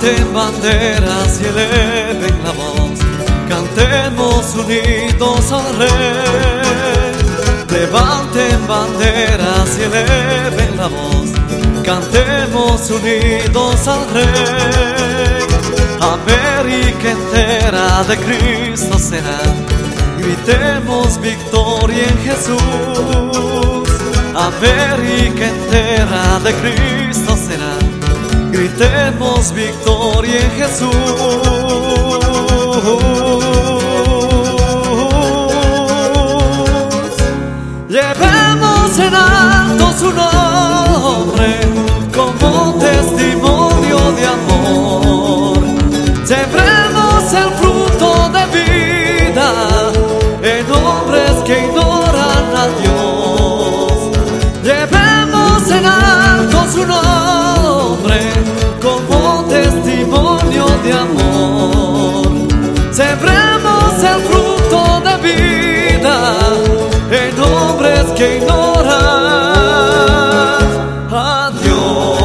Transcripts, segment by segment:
Levanten banderas y eleven la voz, cantemos unidos al Rey. Levanten banderas y eleven la voz, cantemos unidos al Rey. América entera de Cristo será, gritemos victoria en Jesús. América entera de Cristo será, gritemos victoria en Jesús. Llevemos en alto su nombre como testimonio de amor. Sembremos el fruto de vida en hombres que ignoran a Dios. Llevemos en alto su nombre como testimonio de amor. Sembremos el fruto de vida en hombres que ignoran a Dios.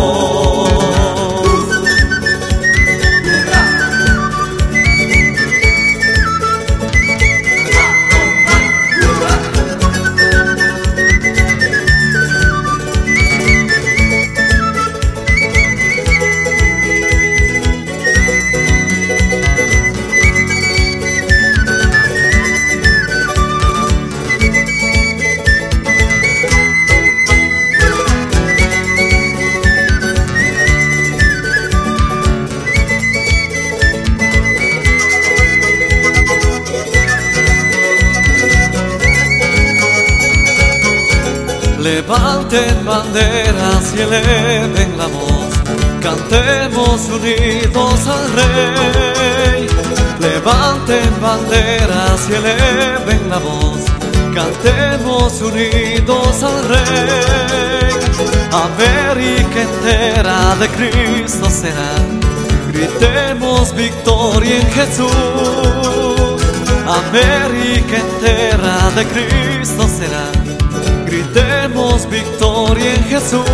Levanten banderas y eleven la voz, cantemos unidos al Rey. Levanten banderas y eleven la voz, cantemos unidos al Rey. América entera de Cristo será, gritemos victoria en Jesús. América entera de Cristo será, gritemos victoria en Jesús.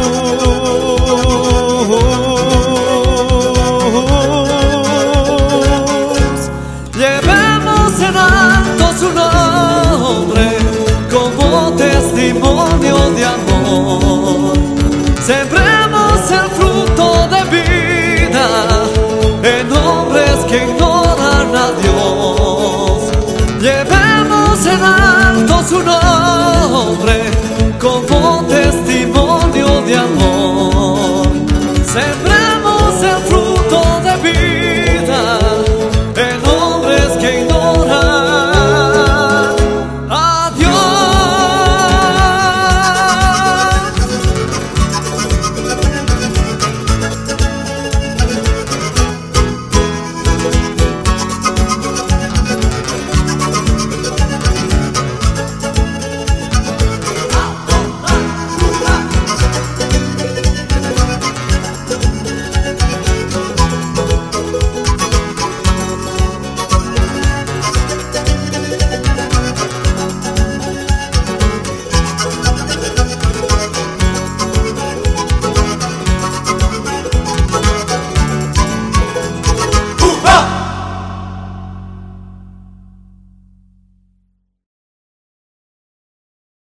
Llevemos en alto su nombre como testimonio de amor.